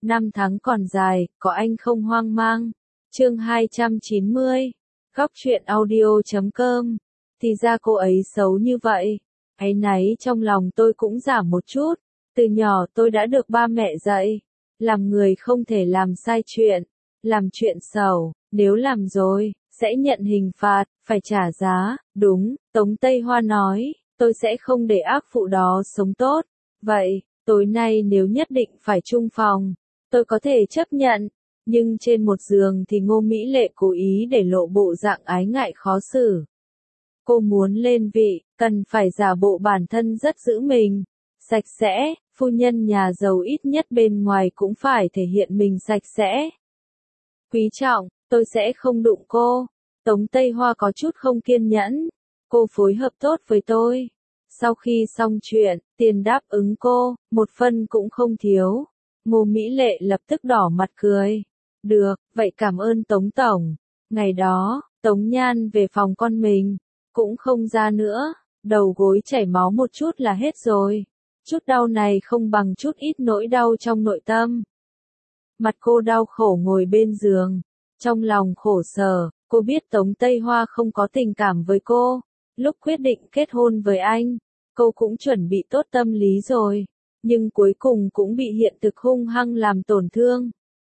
Năm tháng còn dài, có anh không hoang mang. Chương 290. Góc truyện audio.com. Thì ra cô ấy xấu như vậy. Áy náy trong lòng tôi cũng giảm một chút. Từ nhỏ tôi đã được ba mẹ dạy. Làm người không thể làm sai chuyện. Làm chuyện xấu, nếu làm rồi, sẽ nhận hình phạt, phải trả giá. Đúng, Tống Tây Hoa nói, tôi sẽ không để ác phụ đó sống tốt. Vậy, tối nay nếu nhất định phải chung phòng, tôi có thể chấp nhận. Nhưng trên một giường thì Ngô Mỹ Lệ cố ý để lộ bộ dạng ái ngại khó xử. Cô muốn lên vị, cần phải giả bộ bản thân rất giữ mình, sạch sẽ, phu nhân nhà giàu ít nhất bên ngoài cũng phải thể hiện mình sạch sẽ. Quý trọng, tôi sẽ không đụng cô. Tống Tây Hoa có chút không kiên nhẫn. Cô phối hợp tốt với tôi. Sau khi xong chuyện, tiền đáp ứng cô, một phân cũng không thiếu. Ngô Mỹ Lệ lập tức đỏ mặt cười. Được, vậy cảm ơn Tống Tổng. Ngày đó, Tống Nhan về phòng con mình, cũng không ra nữa, đầu gối chảy máu một chút là hết rồi. Chút đau này không bằng chút ít nỗi đau trong nội tâm. Mặt cô đau khổ ngồi bên giường, trong lòng khổ sở, cô biết Tống Tây Hoa không có tình cảm với cô. Lúc quyết định kết hôn với anh, cô cũng chuẩn bị tốt tâm lý rồi, nhưng cuối cùng cũng bị hiện thực hung hăng làm tổn thương.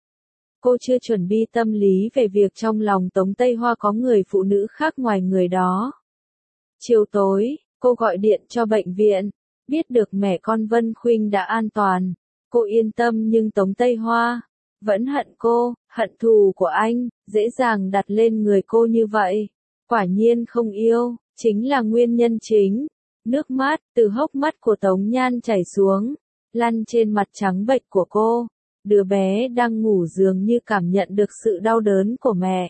Cô chưa chuẩn bị tâm lý về việc trong lòng Tống Tây Hoa có người phụ nữ khác ngoài người đó. Chiều tối, cô gọi điện cho bệnh viện, biết được mẹ con Vân Khuynh đã an toàn. Cô yên tâm nhưng Tống Tây Hoa vẫn hận cô, hận thù của anh, dễ dàng đặt lên người cô như vậy. Quả nhiên không yêu, chính là nguyên nhân chính. Nước mắt từ hốc mắt của Tống Nhan chảy xuống, lăn trên mặt trắng bệch của cô. Đứa bé đang ngủ dường như cảm nhận được sự đau đớn của mẹ.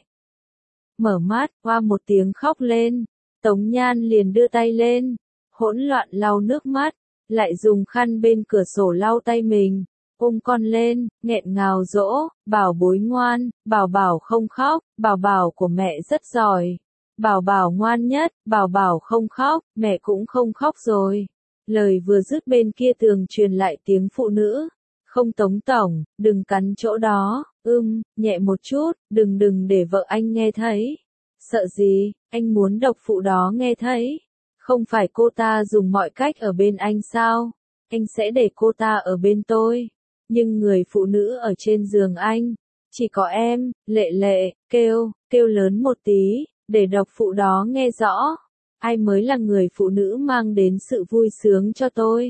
Mở mắt, hoa một tiếng khóc lên. Tống Nhan liền đưa tay lên, hỗn loạn lau nước mắt, lại dùng khăn bên cửa sổ lau tay mình. Ôm con lên, nghẹn ngào dỗ, bảo bối ngoan, bảo bảo không khóc, bảo bảo của mẹ rất giỏi. Bảo bảo ngoan nhất, bảo bảo không khóc, mẹ cũng không khóc rồi. Lời vừa dứt bên kia tường truyền lại tiếng phụ nữ. Không Tống Tổng, đừng cắn chỗ đó, nhẹ một chút, đừng để vợ anh nghe thấy. Sợ gì, anh muốn độc phụ đó nghe thấy. Không phải cô ta dùng mọi cách ở bên anh sao? Anh sẽ để cô ta ở bên tôi. Nhưng người phụ nữ ở trên giường anh, chỉ có em, Lệ Lệ, kêu lớn một tí, để độc phụ đó nghe rõ. Ai mới là người phụ nữ mang đến sự vui sướng cho tôi?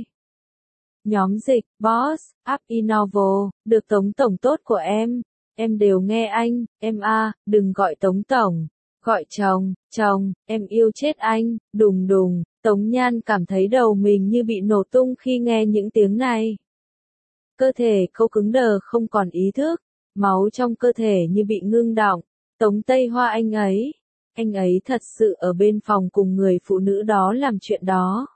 Nhóm dịch, boss, up Innovo, được Tống Tổng tốt của em đều nghe anh, em đừng gọi Tống Tổng, gọi chồng, em yêu chết anh, đùng đùng. Tống Nhan cảm thấy đầu mình như bị nổ tung khi nghe những tiếng này. Cơ thể cô cứng đờ không còn ý thức, máu trong cơ thể như bị ngưng đọng. Tống Tây Hoa anh ấy thật sự ở bên phòng cùng người phụ nữ đó làm chuyện đó.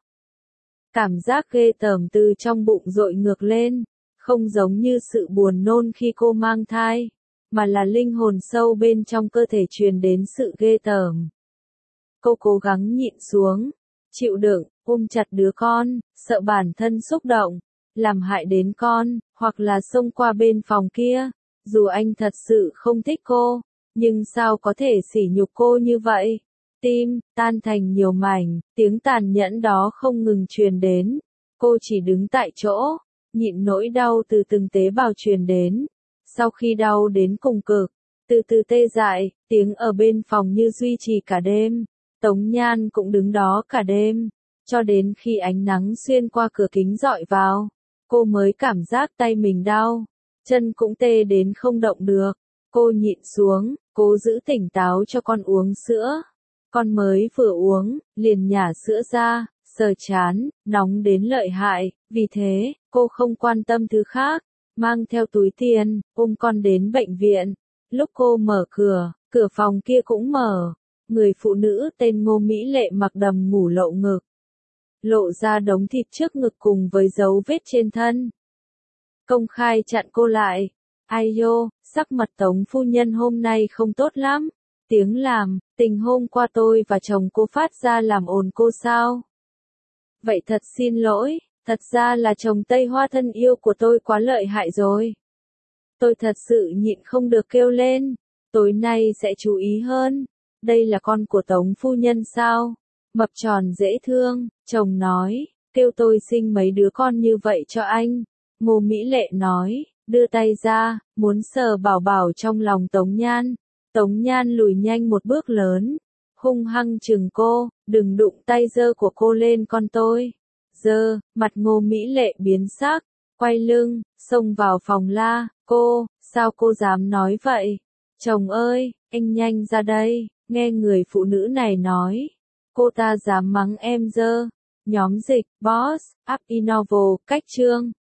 Cảm giác ghê tởm từ trong bụng dội ngược lên, không giống như sự buồn nôn khi cô mang thai, mà là linh hồn sâu bên trong cơ thể truyền đến sự ghê tởm. Cô cố gắng nhịn xuống, chịu đựng, ôm chặt đứa con, sợ bản thân xúc động, làm hại đến con, hoặc là xông qua bên phòng kia. Dù anh thật sự không thích cô, nhưng sao có thể sỉ nhục cô như vậy? Tim tan thành nhiều mảnh, tiếng tàn nhẫn đó không ngừng truyền đến. Cô chỉ đứng tại chỗ, nhịn nỗi đau từ từng tế bào truyền đến. Sau khi đau đến cùng cực, từ từ tê dại, tiếng ở bên phòng như duy trì cả đêm. Tống Nhan cũng đứng đó cả đêm, cho đến khi ánh nắng xuyên qua cửa kính rọi vào, cô mới cảm giác tay mình đau, chân cũng tê đến không động được. Cô nhịn xuống, cố giữ tỉnh táo cho con uống sữa. Con mới vừa uống, liền nhả sữa ra, sờ chán, nóng đến lợi hại, vì thế, cô không quan tâm thứ khác, mang theo túi tiền, ôm con đến bệnh viện. Lúc cô mở cửa phòng kia cũng mở. Người phụ nữ tên Ngô Mỹ Lệ mặc đầm ngủ lộ ngực, lộ ra đống thịt trước ngực cùng với dấu vết trên thân. Công khai chặn cô lại. Ai dô, sắc mặt Tống phu nhân hôm nay không tốt lắm. Tiếng làm, tình hôm qua tôi và chồng cô phát ra làm ồn cô sao? Vậy thật xin lỗi, thật ra là chồng Tây Hoa thân yêu của tôi quá lợi hại rồi. Tôi thật sự nhịn không được kêu lên. Tối nay sẽ chú ý hơn. Đây là con của Tống phu nhân sao? Mập tròn dễ thương, chồng nói, kêu tôi sinh mấy đứa con như vậy cho anh. Ngô Mỹ Lệ nói, đưa tay ra, muốn sờ bảo bảo trong lòng Tống Nhan. Tống Nhan lùi nhanh một bước lớn, hung hăng chừng cô, đừng đụng tay dơ của cô lên con tôi. Dơ, mặt Ngô Mỹ Lệ biến sắc, quay lưng, xông vào phòng la, cô, sao cô dám nói vậy? Chồng ơi, anh nhanh ra đây, nghe người phụ nữ này nói. Cô ta dám mắng em dơ. Nhóm dịch, Boss, Up Innovo, cách chương.